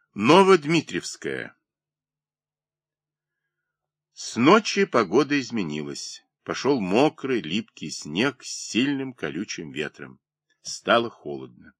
Новодмитриевская. С ночи погода изменилась. Пошел мокрый, липкий снег с сильным колючим ветром. Стало холодно.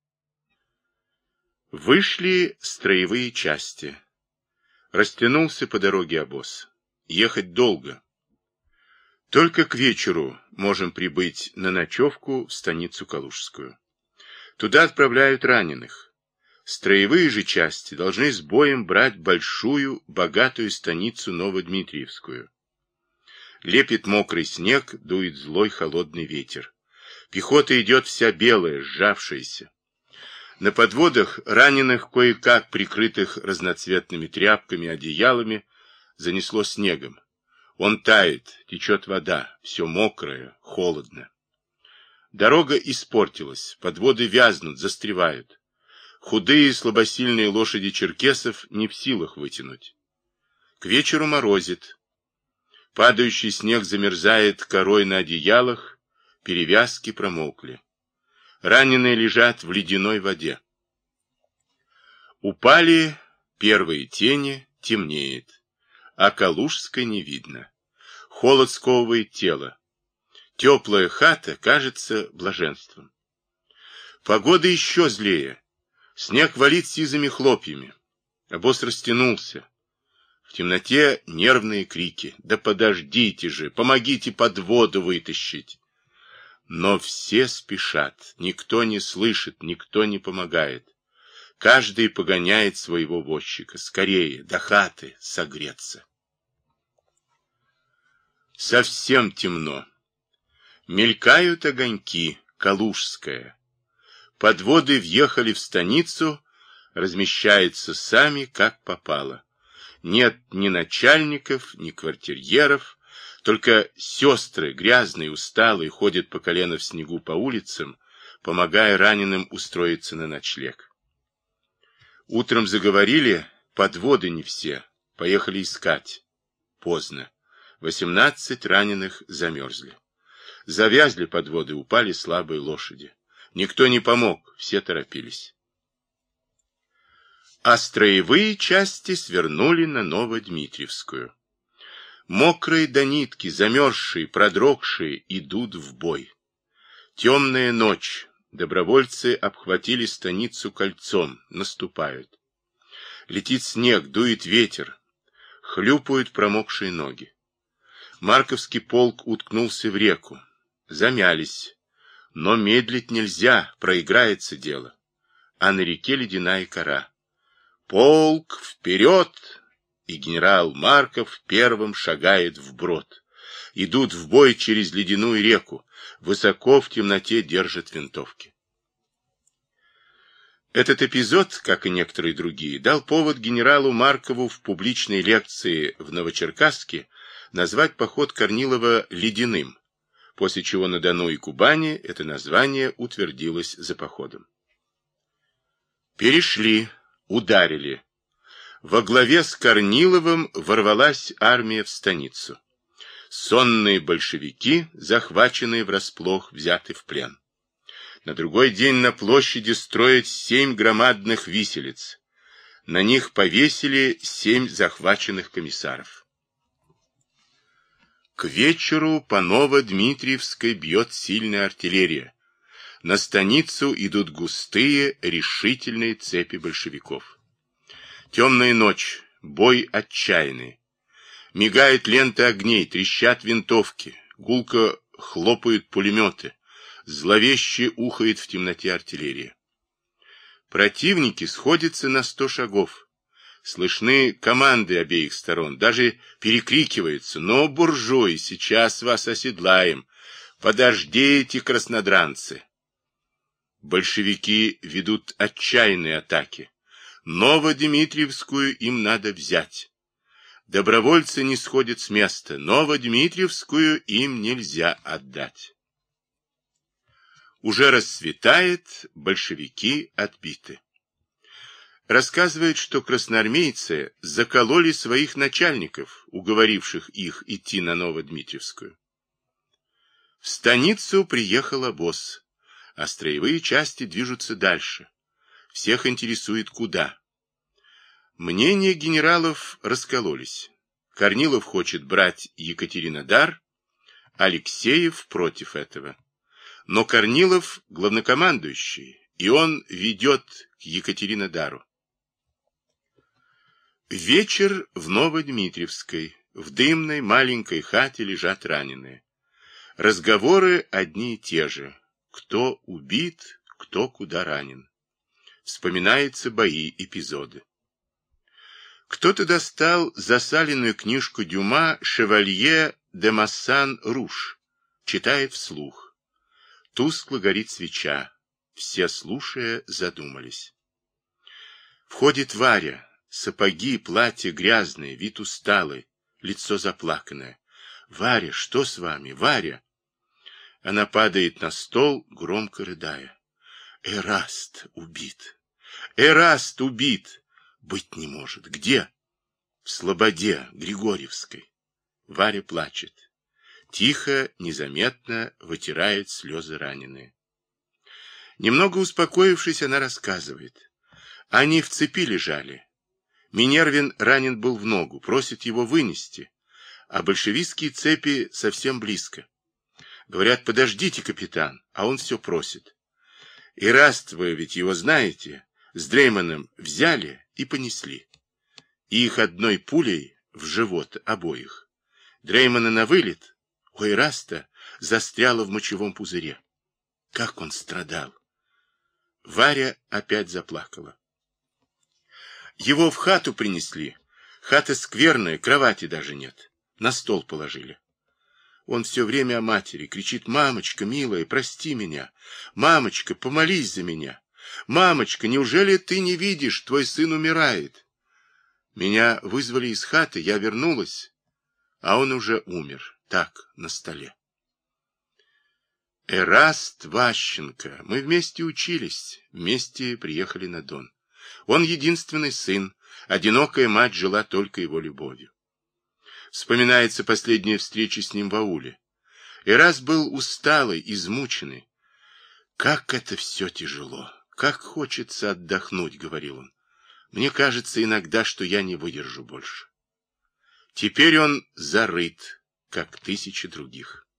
Вышли строевые части. Растянулся по дороге обоз. Ехать долго. Только к вечеру можем прибыть на ночевку в станицу Калужскую. Туда отправляют раненых. Строевые же части должны с боем брать большую, богатую станицу Новодмитриевскую. Лепит мокрый снег, дует злой холодный ветер. Пехота идет вся белая, сжавшаяся. На подводах раненых, кое-как прикрытых разноцветными тряпками, одеялами, занесло снегом. Он тает, течет вода, все мокрое, холодно. Дорога испортилась, подводы вязнут, застревают. Худые, слабосильные лошади черкесов не в силах вытянуть. К вечеру морозит. Падающий снег замерзает корой на одеялах, перевязки промокли. Раненые лежат в ледяной воде. Упали первые тени, темнеет, а Калужской не видно. Холод сковывает тело. Теплая хата кажется блаженством. Погода еще злее. Снег валит сизыми хлопьями. Обоз растянулся. В темноте нервные крики. Да подождите же, помогите подводу вытащить. Но все спешат. Никто не слышит, никто не помогает. Каждый погоняет своего возчика. Скорее, до хаты согреться. Совсем темно. Мелькают огоньки. Калужская. Подводы въехали в станицу, размещаются сами, как попало. Нет ни начальников, ни квартирьеров, только сестры, грязные, усталые, ходят по колено в снегу по улицам, помогая раненым устроиться на ночлег. Утром заговорили, подводы не все, поехали искать. Поздно. 18 раненых замерзли. Завязли подводы, упали слабые лошади. Никто не помог, все торопились. А строевые части свернули на Новодмитриевскую. Мокрые до нитки, замерзшие, продрогшие, идут в бой. Темная ночь. Добровольцы обхватили станицу кольцом, наступают. Летит снег, дует ветер. Хлюпают промокшие ноги. Марковский полк уткнулся в реку. Замялись. Но медлить нельзя, проиграется дело. А на реке ледяная кора. Полк вперед! И генерал Марков первым шагает вброд. Идут в бой через ледяную реку. Высоко в темноте держат винтовки. Этот эпизод, как и некоторые другие, дал повод генералу Маркову в публичной лекции в Новочеркасске назвать поход Корнилова «ледяным», после чего на Дону и Кубани это название утвердилось за походом. Перешли, ударили. Во главе с Корниловым ворвалась армия в станицу. Сонные большевики, захваченные врасплох, взяты в плен. На другой день на площади строят 7 громадных виселиц. На них повесили 7 захваченных комиссаров. К вечеру по Новодмитриевской бьет сильная артиллерия. На станицу идут густые, решительные цепи большевиков. Темная ночь, бой отчаянный. Мигает лента огней, трещат винтовки, гулко хлопают пулеметы, зловеще ухает в темноте артиллерия. Противники сходятся на 100 шагов. Слышны команды обеих сторон, даже перекрикиваются: «Но, буржуи, сейчас вас оседлаем! Подождите, краснодранцы!» Большевики ведут отчаянные атаки. Новодмитриевскую им надо взять. Добровольцы не сходят с места. Новодмитриевскую им нельзя отдать. Уже расцветает, большевики отбиты. Рассказывают, что красноармейцы закололи своих начальников, уговоривших их идти на Новодмитриевскую. В станицу приехал обоз, а строевые части движутся дальше. Всех интересует куда. Мнения генералов раскололись. Корнилов хочет брать Екатеринодар, Алексеев против этого. Но Корнилов главнокомандующий, и он ведет к Екатеринодару. Вечер в Новодмитриевской. В дымной маленькой хате лежат раненые. Разговоры одни и те же. Кто убит, кто куда ранен. Вспоминаются бои, эпизоды. Кто-то достал засаленную книжку Дюма «Шевалье де Массан-Руж». Читает вслух. Тускло горит свеча. Все, слушая, задумались. Входит Варя. Сапоги, платье грязное, вид усталый, лицо заплаканное. «Варя, что с вами, Варя?» Она падает на стол, громко рыдая. «Эраст убит! Эраст убит! Быть не может! Где?» «В Слободе, Григорьевской». Варя плачет. Тихо, незаметно вытирает слезы раненые. Немного успокоившись, она рассказывает. Они в цепи лежали. Минервин ранен был в ногу, просит его вынести, а большевистские цепи совсем близко. Говорят, подождите, капитан, а он все просит. Эраст, вы ведь его знаете, с Дрейманом взяли и понесли. И их одной пулей в живот обоих. Дреймана на вылет, у Эраста застряло в мочевом пузыре. Как он страдал! Варя опять заплакала. Его в хату принесли. Хата скверная, кровати даже нет. На стол положили. Он все время о матери кричит: «Мамочка, милая, прости меня! Мамочка, помолись за меня! Мамочка, неужели ты не видишь, твой сын умирает?» Меня вызвали из хаты, я вернулась, а он уже умер, так, на столе. Эраст Ващенко. Мы вместе учились, вместе приехали на Дон. Он единственный сын, одинокая мать жила только его любовью. Вспоминается последняя встреча с ним в ауле. Эраст был усталый, измученный. «Как это все тяжело! Как хочется отдохнуть!» — говорил он. «Мне кажется иногда, что я не выдержу больше». Теперь он зарыт, как тысячи других.